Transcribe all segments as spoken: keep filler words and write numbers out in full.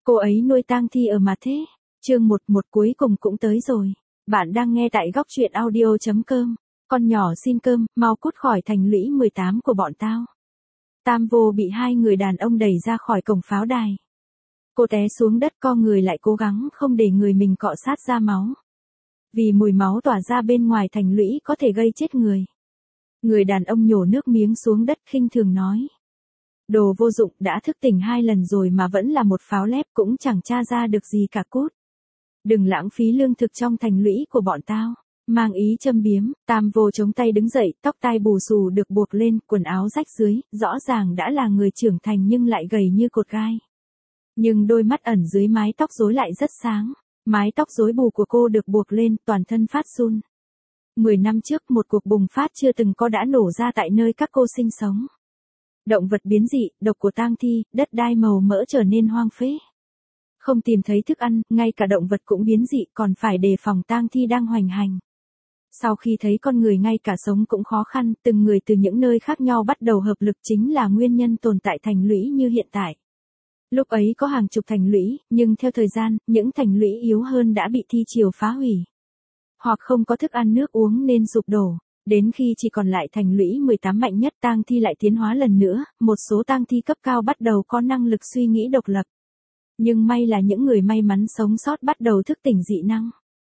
Cô ấy nuôi tang thi ở mà thế. Chương một một cuối cùng cũng tới rồi. Bạn đang nghe tại góc truyện audio chấm com. Con nhỏ xin cơm, mau cút khỏi thành lũy mười tám của bọn tao. Tam Vô bị hai người đàn ông đẩy ra khỏi cổng pháo đài. Cô té xuống đất, co người lại cố gắng không để người mình cọ sát ra máu. Vì mùi máu tỏa ra bên ngoài thành lũy có thể gây chết người. Người đàn ông nhổ nước miếng xuống đất khinh thường nói. Đồ vô dụng, đã thức tỉnh hai lần rồi mà vẫn là một pháo lép, cũng chẳng tra ra được gì cả, cút. Đừng lãng phí lương thực trong thành lũy của bọn tao. Mang ý châm biếm, Tam Vô chống tay đứng dậy, tóc tai bù xù được buộc lên, quần áo rách dưới, rõ ràng đã là người trưởng thành nhưng lại gầy như cột gai. Nhưng đôi mắt ẩn dưới mái tóc rối lại rất sáng. Mái tóc rối bù của cô được buộc lên, toàn thân phát run. Mười năm trước, một cuộc bùng phát chưa từng có đã nổ ra tại nơi các cô sinh sống. Động vật biến dị, độc của tang thi, đất đai màu mỡ trở nên hoang phế. Không tìm thấy thức ăn, ngay cả động vật cũng biến dị, còn phải đề phòng tang thi đang hoành hành. Sau khi thấy con người ngay cả sống cũng khó khăn, từng người từ những nơi khác nhau bắt đầu hợp lực, chính là nguyên nhân tồn tại thành lũy như hiện tại. Lúc ấy có hàng chục thành lũy, nhưng theo thời gian, những thành lũy yếu hơn đã bị thi triều phá hủy. Hoặc không có thức ăn nước uống nên sụp đổ. Đến khi chỉ còn lại thành lũy mười tám mạnh nhất, tang thi lại tiến hóa lần nữa, một số tang thi cấp cao bắt đầu có năng lực suy nghĩ độc lập. Nhưng may là những người may mắn sống sót bắt đầu thức tỉnh dị năng.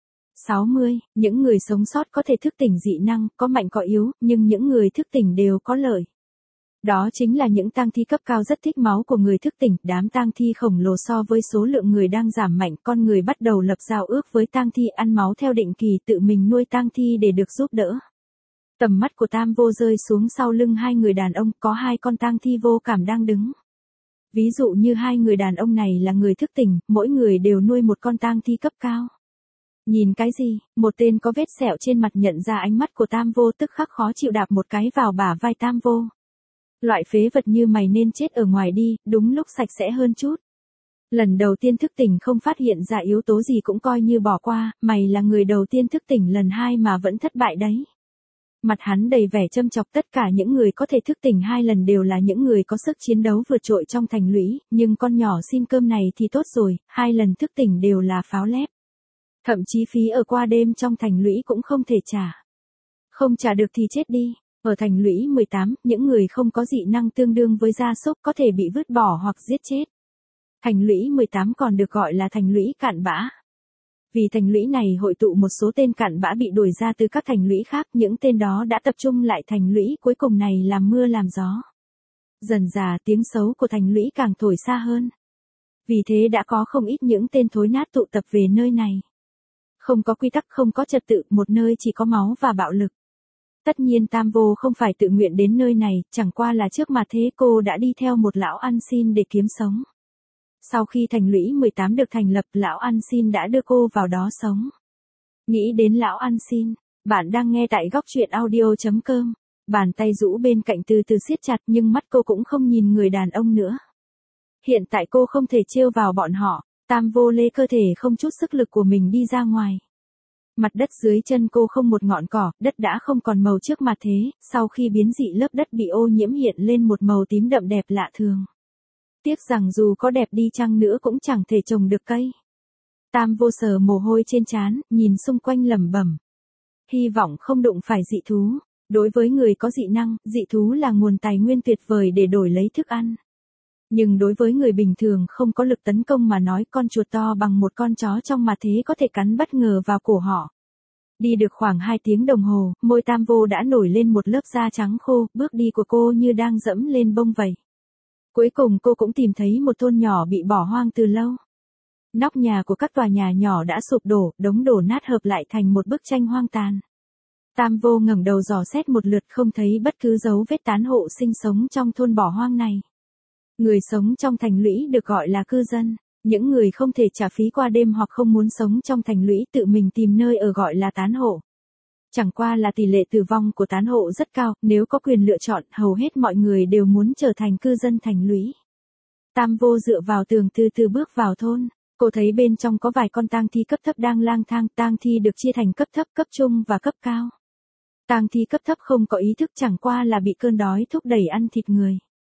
sáu mươi, những người sống sót có thể thức tỉnh dị năng, có mạnh có yếu, nhưng những người thức tỉnh đều có lợi. Đó chính là những tang thi cấp cao rất thích máu của người thức tỉnh, đám tang thi khổng lồ so với số lượng người đang giảm mạnh, con người bắt đầu lập giao ước với tang thi, ăn máu theo định kỳ, tự mình nuôi tang thi để được giúp đỡ. Tầm mắt của Tam Vô rơi xuống sau lưng hai người đàn ông, có hai con tang thi vô cảm đang đứng. Ví dụ như hai người đàn ông này là người thức tỉnh, mỗi người đều nuôi một con tang thi cấp cao. Nhìn cái gì? Một tên có vết sẹo trên mặt nhận ra ánh mắt của Tam Vô tức khắc khó chịu đạp một cái vào bả vai Tam Vô. Loại phế vật như mày nên chết ở ngoài đi, đúng lúc sạch sẽ hơn chút. Lần đầu tiên thức tỉnh không phát hiện ra yếu tố gì cũng coi như bỏ qua, mày là người đầu tiên thức tỉnh lần hai mà vẫn thất bại đấy. Mặt hắn đầy vẻ châm chọc, tất cả những người có thể thức tỉnh hai lần đều là những người có sức chiến đấu vượt trội trong thành lũy, nhưng con nhỏ xin cơm này thì tốt rồi, hai lần thức tỉnh đều là pháo lép. Thậm chí phí ở qua đêm trong thành lũy cũng không thể trả. Không trả được thì chết đi. Ở thành lũy mười tám, những người không có dị năng tương đương với gia súc có thể bị vứt bỏ hoặc giết chết. Thành lũy mười tám còn được gọi là thành lũy cạn bã. Vì thành lũy này hội tụ một số tên cặn bã bị đuổi ra từ các thành lũy khác, những tên đó đã tập trung lại thành lũy cuối cùng này làm mưa làm gió. Dần dà tiếng xấu của thành lũy càng thổi xa hơn. Vì thế đã có không ít những tên thối nát tụ tập về nơi này. Không có quy tắc, không có trật tự, một nơi chỉ có máu và bạo lực. Tất nhiên Tam Vô không phải tự nguyện đến nơi này, chẳng qua là trước mà thế cô đã đi theo một lão ăn xin để kiếm sống. Sau khi thành lũy mười tám được thành lập, lão ăn xin đã đưa cô vào đó sống. Nghĩ đến lão ăn xin, bạn đang nghe tại góc truyện audio chấm com. Bàn tay rũ bên cạnh từ từ siết chặt, nhưng mắt cô cũng không nhìn người đàn ông nữa. Hiện tại cô không thể trêu vào bọn họ. Tam Vô lê cơ thể không chút sức lực của mình đi ra ngoài. Mặt đất dưới chân cô không một ngọn cỏ, đất đã không còn màu trước mặt thế, sau khi biến dị lớp đất bị ô nhiễm hiện lên một màu tím đậm đẹp lạ thường. Tiếc rằng dù có đẹp đi chăng nữa cũng chẳng thể trồng được cây. Tam Vô sờ mồ hôi trên trán, nhìn xung quanh lẩm bẩm. Hy vọng không đụng phải dị thú. Đối với người có dị năng, dị thú là nguồn tài nguyên tuyệt vời để đổi lấy thức ăn. Nhưng đối với người bình thường không có lực tấn công mà nói, con chuột to bằng một con chó trong mà thế có thể cắn bất ngờ vào cổ họ. Đi được khoảng hai tiếng đồng hồ, môi Tam Vô đã nổi lên một lớp da trắng khô, bước đi của cô như đang dẫm lên bông vậy. Cuối cùng cô cũng tìm thấy một thôn nhỏ bị bỏ hoang từ lâu. Nóc nhà của các tòa nhà nhỏ đã sụp đổ, đống đổ nát hợp lại thành một bức tranh hoang tàn. Tam Vô ngẩng đầu dò xét một lượt, không thấy bất cứ dấu vết tán hộ sinh sống trong thôn bỏ hoang này. Người sống trong thành lũy được gọi là cư dân, những người không thể trả phí qua đêm hoặc không muốn sống trong thành lũy tự mình tìm nơi ở gọi là tán hộ. Chẳng qua là tỷ lệ tử vong của tán hộ rất cao, nếu có quyền lựa chọn, hầu hết mọi người đều muốn trở thành cư dân thành lũy. Tam Vô dựa vào tường từ từ bước vào thôn, cô thấy bên trong có vài con tang thi cấp thấp đang lang thang, tang thi được chia thành cấp thấp, cấp trung và cấp cao. Tang thi cấp thấp không có ý thức, chẳng qua là bị cơn đói thúc đẩy ăn thịt người.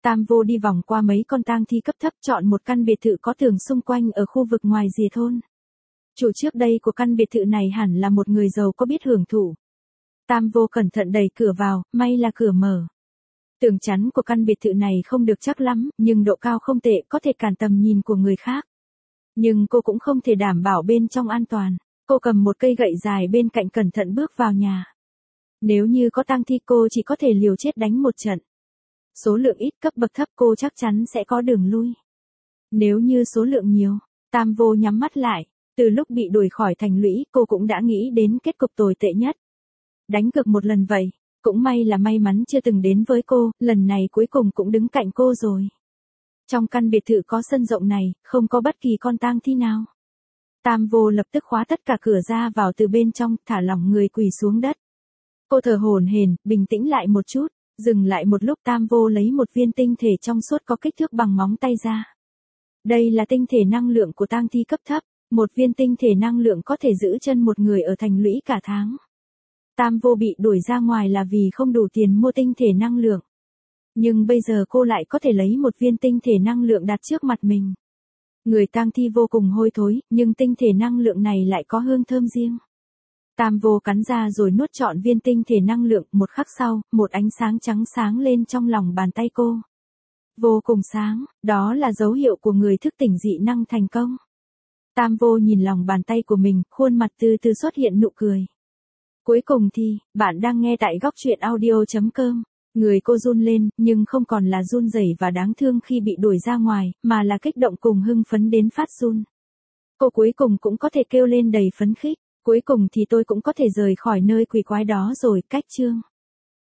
Tam vô đi vòng qua mấy con tang thi cấp thấp chọn một căn biệt thự có tường xung quanh ở khu vực ngoài rìa thôn. Chủ trước đây của căn biệt thự này hẳn là một người giàu có biết hưởng thụ. Tam vô cẩn thận đẩy cửa vào, may là cửa mở. Tường chắn của căn biệt thự này không được chắc lắm, nhưng độ cao không tệ, có thể cản tầm nhìn của người khác. Nhưng cô cũng không thể đảm bảo bên trong an toàn. Cô cầm một cây gậy dài bên cạnh cẩn thận bước vào nhà. Nếu như có tang thi cô chỉ có thể liều chết đánh một trận. Số lượng ít cấp bậc thấp cô chắc chắn sẽ có đường lui. Nếu như số lượng nhiều, Tam vô nhắm mắt lại. Từ lúc bị đuổi khỏi thành lũy cô cũng đã nghĩ đến kết cục tồi tệ nhất. Đánh cược một lần vậy, cũng may là may mắn chưa từng đến với cô, lần này cuối cùng cũng đứng cạnh cô rồi. Trong căn biệt thự có sân rộng này, không có bất kỳ con tang thi nào. Tam vô lập tức khóa tất cả cửa ra vào từ bên trong, thả lỏng người quỳ xuống đất. Cô thở hổn hển, bình tĩnh lại một chút, dừng lại một lúc Tam vô lấy một viên tinh thể trong suốt có kích thước bằng móng tay ra. Đây là tinh thể năng lượng của tang thi cấp thấp, một viên tinh thể năng lượng có thể giữ chân một người ở thành lũy cả tháng. Tam vô bị đuổi ra ngoài là vì không đủ tiền mua tinh thể năng lượng. Nhưng bây giờ cô lại có thể lấy một viên tinh thể năng lượng đặt trước mặt mình. Người tang thi vô cùng hôi thối, nhưng tinh thể năng lượng này lại có hương thơm riêng. Tam vô cắn ra rồi nuốt trọn viên tinh thể năng lượng, một khắc sau, một ánh sáng trắng sáng lên trong lòng bàn tay cô. Vô cùng sáng, đó là dấu hiệu của người thức tỉnh dị năng thành công. Tam vô nhìn lòng bàn tay của mình, khuôn mặt từ từ xuất hiện nụ cười. Cuối cùng thì, bạn đang nghe tại góc truyện audio chấm com. Người cô run lên, nhưng không còn là run rẩy và đáng thương khi bị đuổi ra ngoài, mà là kích động cùng hưng phấn đến phát run. Cô cuối cùng cũng có thể kêu lên đầy phấn khích. Cuối cùng thì tôi cũng có thể rời khỏi nơi quỷ quái đó rồi, cách chương.